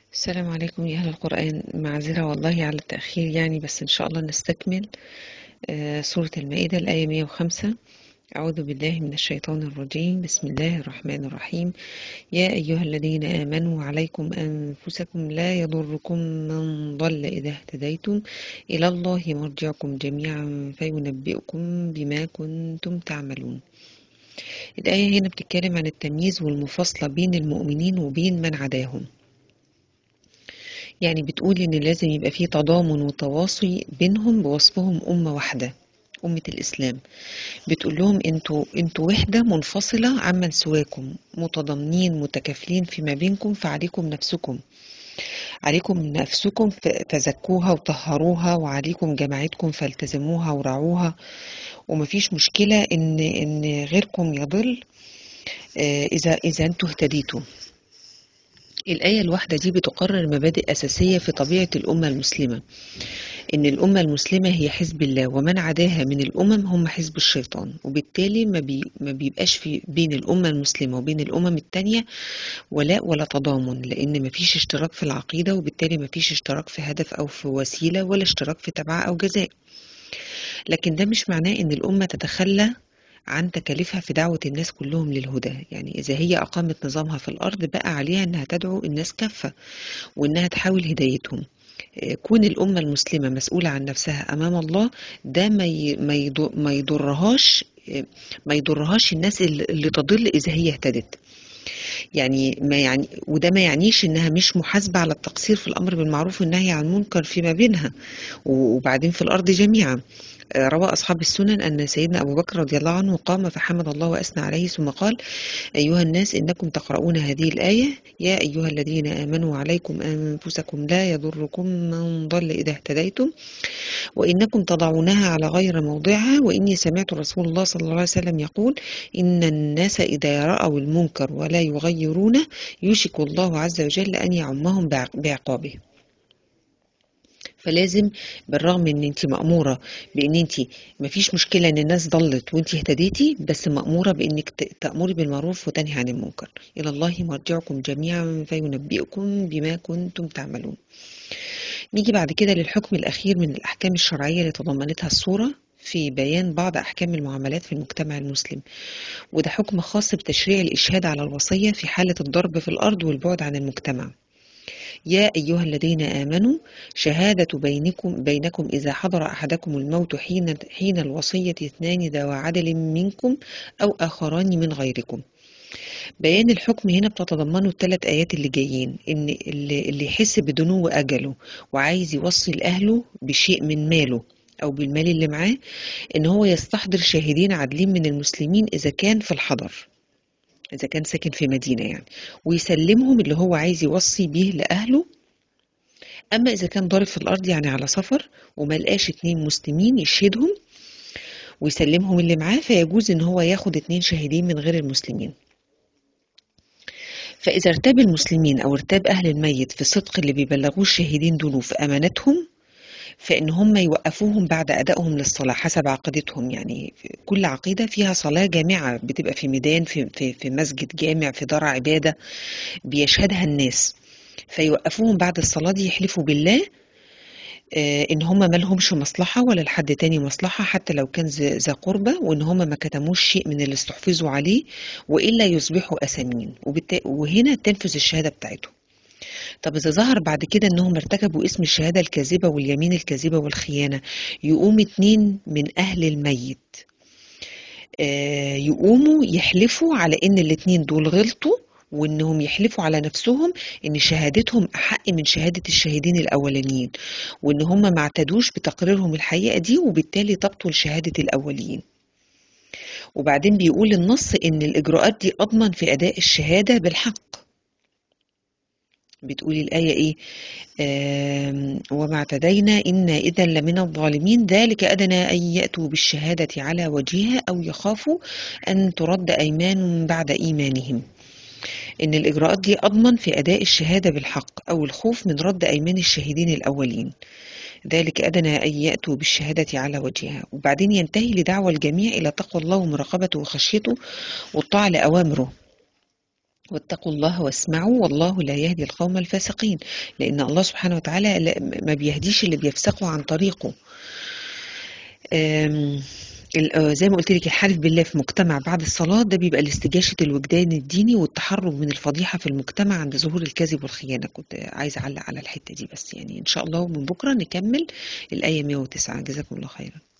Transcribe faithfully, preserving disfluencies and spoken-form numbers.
السلام عليكم يا أهل القرآن. معذرة والله على التأخير يعني، بس إن شاء الله نستكمل آه، سورة المائدة الآية مئة وخمسة. أعوذ بالله من الشيطان الرجيم. بسم الله الرحمن الرحيم. يا أيها الذين آمنوا عليكم أنفسكم لا يضركم من ضل إذا اهتديتم إلى الله مرجعكم جميعا فينبئكم بما كنتم تعملون. الآية هنا بتتكلم عن التمييز والمفاصلة بين المؤمنين وبين من عداهم. يعني بتقول إن لازم يبقى فيه تضامن وتواصي بينهم بوصفهم أمة واحدة، أمة الإسلام. بتقول لهم انتوا انتوا وحدة منفصلة عمن سواكم، متضامنين متكافلين فيما بينكم، فعليكم نفسكم عليكم نفسكم ف- فزكوها وطهروها، وعليكم جماعتكم فالتزموها ورعوها. ومفيش مشكلة ان ان غيركم يضل آه، اذا اذا انتوا اهتديتوا. الآية الواحدة دي بتقرر مبادئ أساسية في طبيعة الأمة المسلمة، إن الأمة المسلمة هي حزب الله، ومن عداها من الأمم هم حزب الشيطان. وبالتالي ما, بي ما بيبقاش في بين الأمة المسلمة وبين الأمم التانية ولاء ولا تضامن، لأن ما فيش اشتراك في العقيدة، وبالتالي ما فيش اشتراك في هدف أو في وسيلة، ولا اشتراك في تبع أو جزاء. لكن ده مش معناه إن الأمة تتخلى عن تكاليفها في دعوة الناس كلهم للهدى. يعني إذا هي أقامت نظامها في الأرض، بقى عليها إنها تدعو الناس كافة، وإنها تحاول هدايتهم. كون الأمة المسلمة مسؤولة عن نفسها أمام الله، ده ما ي- ما يض- ما يضرهاش ما يضرهاش الناس اللي اللي تضل إذا هي اهتدت. يعني ما يعني وده ما يعنيش إنها مش محاسبة على التقصير في الأمر بالمعروف والنهي عن المنكر فيما بينها، وبعدين في الأرض جميعا. آه، روى أصحاب السنن أن سيدنا أبو بكر رضي الله عنه قام فحمد الله وأثنى عليه، ثم قال: أيها الناس، إنكم تقرؤون هذه الآية: يا أيها الذين آمنوا عليكم أنفسكم لا يضركم من ضل إذا اهتديتم، وإنكم تضعونها على غير موضعها، وإني سمعت رسول الله صلى الله عليه وسلم يقول: إن الناس إذا رأوا المنكر ولا يغيرونه يوشك الله عز وجل أن يعمهم بعق- بعقابه. فلازم، بالرغم ان انت مأمورة بان انت مفيش مشكلة ان الناس ضلت وانت اهتديتي، بس مأمورة بانك ت- تأمري بالمعروف وتنهي عن المنكر. الى الله مرجعكم جميعا فينبئكم بما كنتم تعملون. نيجي بعد كده للحكم الأخير من الأحكام الشرعية اللي تضمنتها السورة في بيان بعض أحكام المعاملات في المجتمع المسلم. وده حكم خاص بتشريع الإشهاد على الوصية في حالة الضرب في الأرض والبعد عن المجتمع. يا أيها الذين آمنوا شهادة بينكم بينكم إذا حضر أحدكم الموت حين حين الوصية اثنان ذوى عدل منكم أو آخران من غيركم. بيان الحكم هنا بتتضمنه الثلاث آيات اللي جايين، إن اللي, اللي يحس بدنو أجله وعايز يوصي لأهله بشيء من ماله أو بالمال اللي معاه، إن هو يستحضر شاهدين عادلين من المسلمين إذا كان في الحضر، إذا كان ساكن في مدينة يعني، ويسلمهم اللي هو عايز يوصي بيه لأهله. أما إذا كان ضارب في الأرض يعني على سفر وما لقاش اتنين مسلمين يشهدهم ويسلمهم اللي معاه، فيجوز إن هو ياخد اتنين شاهدين من غير المسلمين. فإذا ارتاب المسلمين أو ارتاب أهل الميت في صدق اللي بيبلغوه الشاهدين دول في أمانتهم، فإن هم يوقفوهم بعد أدائهم للصلاة حسب عقيدتهم. يعني كل عقيدة فيها صلاة جامعة، بتبقى في ميدان، في, في, في مسجد جامع، في دار عبادة بيشهدها الناس. فيوقفوهم بعد الصلاة دي يحلفوا بالله آه، ان هم ما لهمش مصلحة ولا لحد تاني مصلحة، حتى لو كان ذا ذا قربة، وان هم ما كتموش شيء من اللي استحفظوا عليه، وإلا يصبحوا أثمين، وبالت... وهنا تنفذ الشهادة بتاعتهم. طب إذا ظهر بعد كده إنهم ارتكبوا اسم الشهادة الكاذبة واليمين الكاذبة والخيانة، يقوم اتنين من أهل الميت آه، يقوموا يحلفوا على إن الاتنين دول غلطوا، وإنهم يحلفوا على نفسهم إن شهادتهم أحق من شهادة الشاهدين الأولانيين، وإن هم ما اعتدوش بتقريرهم الحقيقة دي، وبالتالي تبطل شهادة الأولين. وبعدين بيقول النص إن الإجراءات دي أضمن في أداء الشهادة بالحق. بتقول الآية إيه؟ آم، وما اعتدينا إنا إذا لمن الظالمين، ذلك أدنى أن يأتوا بالشهادة على وجهها أو يخافوا أن ترد أيمان بعد إيمانهم. إن الإجراءات دي أضمن في أداء الشهادة بالحق أو الخوف من رد أيمان الشاهدين الأولين. ذلك أدنى أن يأتوا بالشهادة على وجهها. وبعدين ينتهي لدعوة الجميع إلى تقوى الله ومراقبته وخشيته والطاعة لأوامره. واتقوا الله واسمعوا والله لا يهدي القوم الفاسقين، لأن الله سبحانه وتعالى لا- ما بيهديش اللي بيفسقوا عن طريقه. آم، ال- آه، زي ما قلت لك، الحلف بالله في مجتمع بعد الصلاة ده بيبقى لاستجاشة الوجدان الديني والتحرر من الفضيحة في المجتمع عند ظهور الكذب والخيانة. كنت عايزة أعلق على الحتة دي بس، يعني إن شاء الله من بكرة نكمل الآية مئة وتسعة. جزاكم الله خيرا.